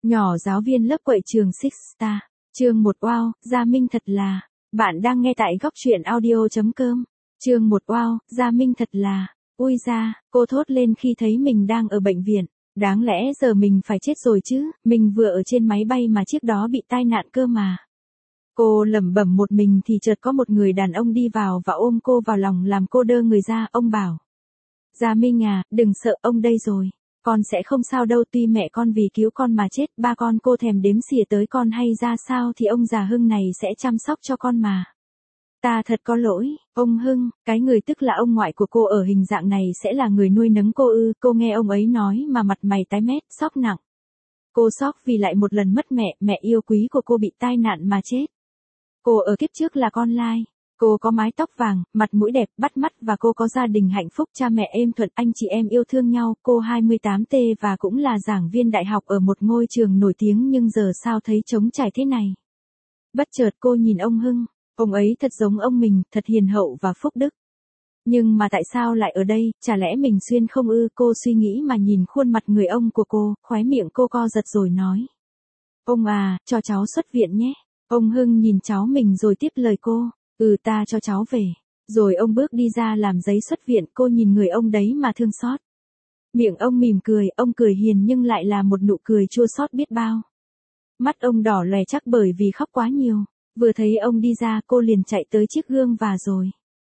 Nhỏ giáo viên lớp quậy trường Six Star. Chương 1 Wow, Gia Minh thật là. Bạn đang nghe tại góc truyện audio.com. Chương 1 Wow, Gia Minh thật là. Ui da, cô thốt lên khi thấy mình đang ở bệnh viện. Đáng lẽ giờ mình phải chết rồi chứ, mình vừa ở trên máy bay mà chiếc đó bị tai nạn cơ mà. Cô lẩm bẩm một mình thì chợt có một người đàn ông đi vào và ôm cô vào lòng làm cô đơ người ra. Ông bảo: Gia Minh à, đừng sợ, ông đây rồi. Con sẽ không sao đâu, tuy mẹ con vì cứu con mà chết, ba con cô thèm đếm xỉa tới con hay ra sao thì ông già Hưng này sẽ chăm sóc cho con mà. Ta thật có lỗi, ông Hưng, cái người tức là ông ngoại của cô ở hình dạng này sẽ là người nuôi nấng cô ư? Cô nghe ông ấy nói mà mặt mày tái mét, sốc nặng. Cô sốc vì lại một lần mất mẹ, mẹ yêu quý của cô bị tai nạn mà chết. Cô ở kiếp trước là con lai. Cô có mái tóc vàng, mặt mũi đẹp, bắt mắt và cô có gia đình hạnh phúc, cha mẹ êm thuận, anh chị em yêu thương nhau. Cô 28T và cũng là giảng viên đại học ở một ngôi trường nổi tiếng, nhưng giờ sao thấy trống trải thế này. Bất chợt cô nhìn ông Hưng, ông ấy thật giống ông mình, thật hiền hậu và phúc đức. Nhưng mà tại sao lại ở đây, chả lẽ mình xuyên không ư? Cô suy nghĩ mà nhìn khuôn mặt người ông của cô, khóe miệng cô co giật rồi nói: Ông à, cho cháu xuất viện nhé. Ông Hưng nhìn cháu mình rồi tiếp lời cô: Ta cho cháu về. Rồi ông bước đi ra làm giấy xuất viện. Cô nhìn người ông đấy mà thương xót. Miệng ông mỉm cười, ông cười hiền nhưng lại là một nụ cười chua xót biết bao. Mắt ông đỏ lòe chắc bởi vì khóc quá nhiều. Vừa thấy ông đi ra cô liền chạy tới chiếc gương và rồi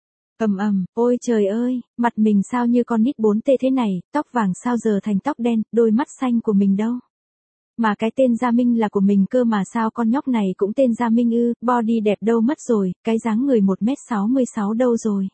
ôi trời ơi, mặt mình sao như con nít 4T thế này, tóc vàng sao giờ thành tóc đen, đôi mắt xanh của mình đâu. Mà cái tên Gia Minh là của mình cơ mà sao con nhóc này cũng tên Gia Minh ư? Body đẹp đâu mất rồi, cái dáng người 1m66 đâu rồi.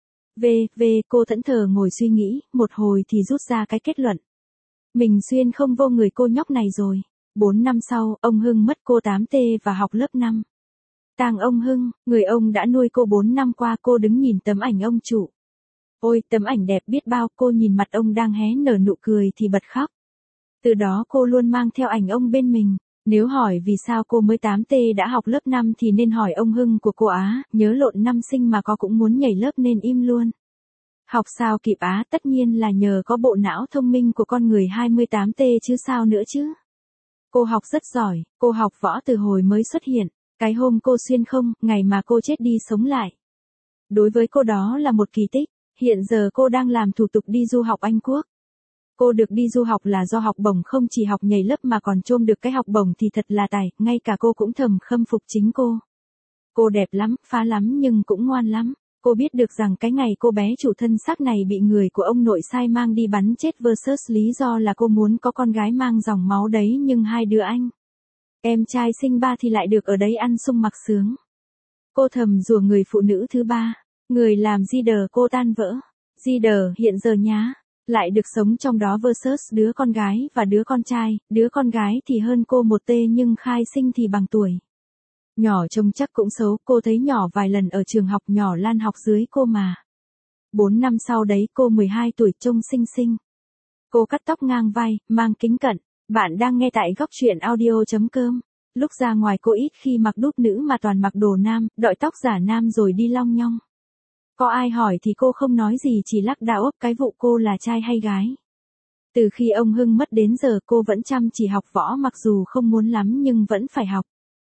Cô thẫn thờ ngồi suy nghĩ, một hồi thì rút ra cái kết luận. Mình xuyên không vô người cô nhóc này rồi. 4 năm sau, ông Hưng mất, cô 8T và học lớp 5. Tang ông Hưng, người ông đã nuôi cô 4 năm qua. Cô đứng nhìn tấm ảnh ông chủ. Ôi, tấm ảnh đẹp biết bao, cô nhìn mặt ông đang hé nở nụ cười thì bật khóc. Từ đó cô luôn mang theo ảnh ông bên mình. Nếu hỏi vì sao cô mới 8T đã học lớp 5 thì nên hỏi ông Hưng của cô á, nhớ lộn năm sinh mà có cũng muốn nhảy lớp nên im luôn. Học sao kịp á, tất nhiên là nhờ có bộ não thông minh của con người 28T chứ sao nữa chứ. Cô học rất giỏi, cô học võ từ hồi mới xuất hiện. Cái hôm cô xuyên không, ngày mà cô chết đi sống lại. Đối với cô đó là một kỳ tích. Hiện giờ cô đang làm thủ tục đi du học Anh Quốc. Cô được đi du học là do học bổng, không chỉ học nhảy lớp mà còn chôm được cái học bổng thì thật là tài, ngay cả cô cũng thầm khâm phục chính cô. Cô đẹp lắm, phá lắm nhưng cũng ngoan lắm. Cô biết được rằng cái ngày cô bé chủ thân xác này bị người của ông nội sai mang đi bắn chết versus lý do là cô muốn có con gái mang dòng máu đấy, nhưng hai đứa anh em trai sinh ba thì lại được ở đấy ăn sung mặc sướng. Cô thầm rủa người phụ nữ thứ ba, người làm leader cô tan vỡ. Leader hiện giờ nhá, lại được sống trong đó versus đứa con gái và đứa con trai. Đứa con gái thì hơn cô 1T nhưng khai sinh thì bằng tuổi. Nhỏ trông chắc cũng xấu, cô thấy nhỏ vài lần ở trường học, nhỏ Lan học dưới cô mà. 4 năm sau đấy cô 12 tuổi trông xinh xinh. Cô cắt tóc ngang vai, mang kính cận. Bạn đang nghe tại góc truyện audio.com. Lúc ra ngoài cô ít khi mặc đút nữ mà toàn mặc đồ nam, đội tóc giả nam rồi đi long nhong. Có ai hỏi thì cô không nói gì, chỉ lắc đầu ấp cái vụ cô là trai hay gái. Từ khi ông Hưng mất đến giờ cô vẫn chăm chỉ học võ, mặc dù không muốn lắm nhưng vẫn phải học.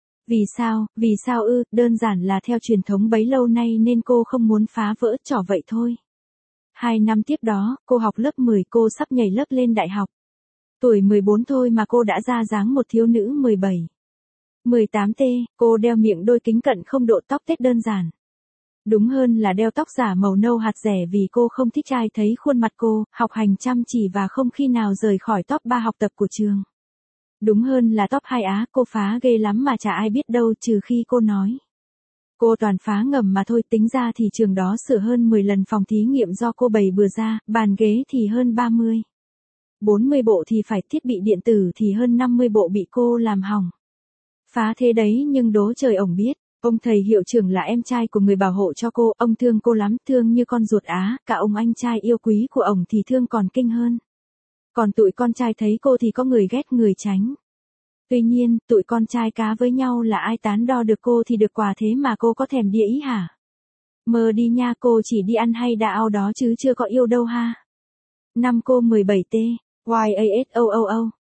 Vì sao ư? Đơn giản là theo truyền thống bấy lâu nay nên cô không muốn phá vỡ, trò vậy thôi. 2 năm tiếp đó, cô học lớp 10, cô sắp nhảy lớp lên đại học. Tuổi 14 thôi mà cô đã ra dáng một thiếu nữ 17. 18T, cô đeo miệng đôi kính cận không độ tóc tết đơn giản. Đúng hơn là đeo tóc giả màu nâu hạt rẻ vì cô không thích ai thấy khuôn mặt cô, học hành chăm chỉ và không khi nào rời khỏi top 3 học tập của trường. Đúng hơn là top 2 á, cô phá ghê lắm mà chả ai biết đâu trừ khi cô nói. Cô toàn phá ngầm mà thôi, tính ra thì trường đó sửa hơn 10 lần phòng thí nghiệm do cô bày bừa ra, bàn ghế thì hơn 30. 40 bộ thì phải, thiết bị điện tử thì hơn 50 bộ bị cô làm hỏng. Phá thế đấy nhưng đố trời ổng biết. Ông thầy hiệu trưởng là em trai của người bảo hộ cho cô, ông thương cô lắm, thương như con ruột á, cả ông anh trai yêu quý của ổng thì thương còn kinh hơn. Còn tụi con trai thấy cô thì có người ghét người tránh. Tuy nhiên, tụi con trai cá với nhau là ai tán đo được cô thì được quà, thế mà cô có thèm đĩa ý hả? Mơ đi nha, cô chỉ đi ăn hay đào đó chứ chưa có yêu đâu ha. Năm cô 17T, YASOOO.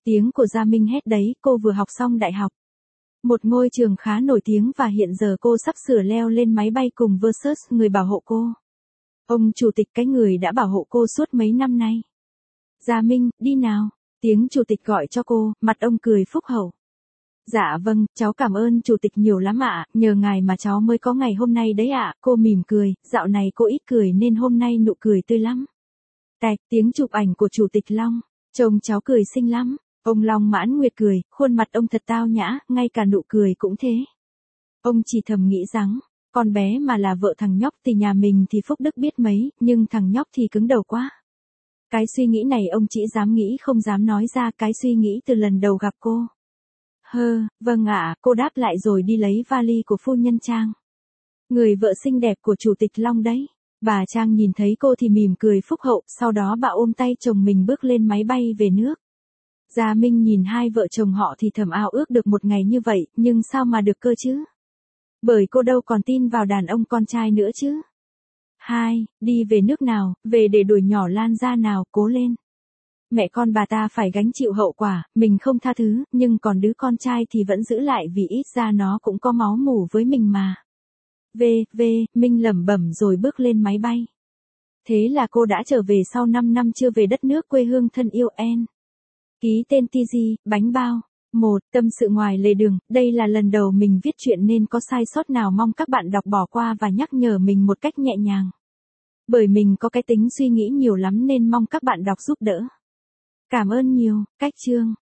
Tiếng của Gia Minh hét đấy, cô vừa học xong đại học. Một ngôi trường khá nổi tiếng và hiện giờ cô sắp sửa leo lên máy bay cùng Versus, người bảo hộ cô. Ông chủ tịch, cái người đã bảo hộ cô suốt mấy năm nay. Gia Minh, đi nào. Tiếng chủ tịch gọi cho cô, mặt ông cười phúc hậu. Dạ vâng, cháu cảm ơn chủ tịch nhiều lắm ạ, nhờ ngài mà cháu mới có ngày hôm nay đấy ạ. Cô mỉm cười, dạo này cô ít cười nên hôm nay nụ cười tươi lắm. Tạch, tiếng chụp ảnh của chủ tịch Long. Trông cháu cười xinh lắm. Ông Long Mãn Nguyệt cười, khuôn mặt ông thật tao nhã, ngay cả nụ cười cũng thế. Ông chỉ thầm nghĩ rằng, con bé mà là vợ thằng nhóc thì nhà mình thì phúc đức biết mấy, nhưng thằng nhóc thì cứng đầu quá. Cái suy nghĩ này ông chỉ dám nghĩ không dám nói ra, cái suy nghĩ từ lần đầu gặp cô. Vâng ạ, cô đáp lại rồi đi lấy vali của phu nhân Trang. Người vợ xinh đẹp của chủ tịch Long đấy. Bà Trang nhìn thấy cô thì mỉm cười phúc hậu, sau đó bà ôm tay chồng mình bước lên máy bay về nước. Gia Minh nhìn hai vợ chồng họ thì thầm ao ước được một ngày như vậy, nhưng sao mà được cơ chứ? Bởi cô đâu còn tin vào đàn ông con trai nữa chứ. Đi về nước nào, về để đuổi nhỏ Lan ra nào, cố lên. Mẹ con bà ta phải gánh chịu hậu quả, mình không tha thứ, nhưng còn đứa con trai thì vẫn giữ lại vì ít ra nó cũng có máu mủ với mình mà. Minh lẩm bẩm rồi bước lên máy bay. Thế là cô đã trở về sau 5 năm chưa về đất nước quê hương thân yêu N. Ký tên TG, bánh bao. Tâm sự ngoài lề đường, đây là lần đầu mình viết chuyện nên có sai sót nào mong các bạn đọc bỏ qua và nhắc nhở mình một cách nhẹ nhàng. Bởi mình có cái tính suy nghĩ nhiều lắm nên mong các bạn đọc giúp đỡ. Cảm ơn nhiều, cách chương.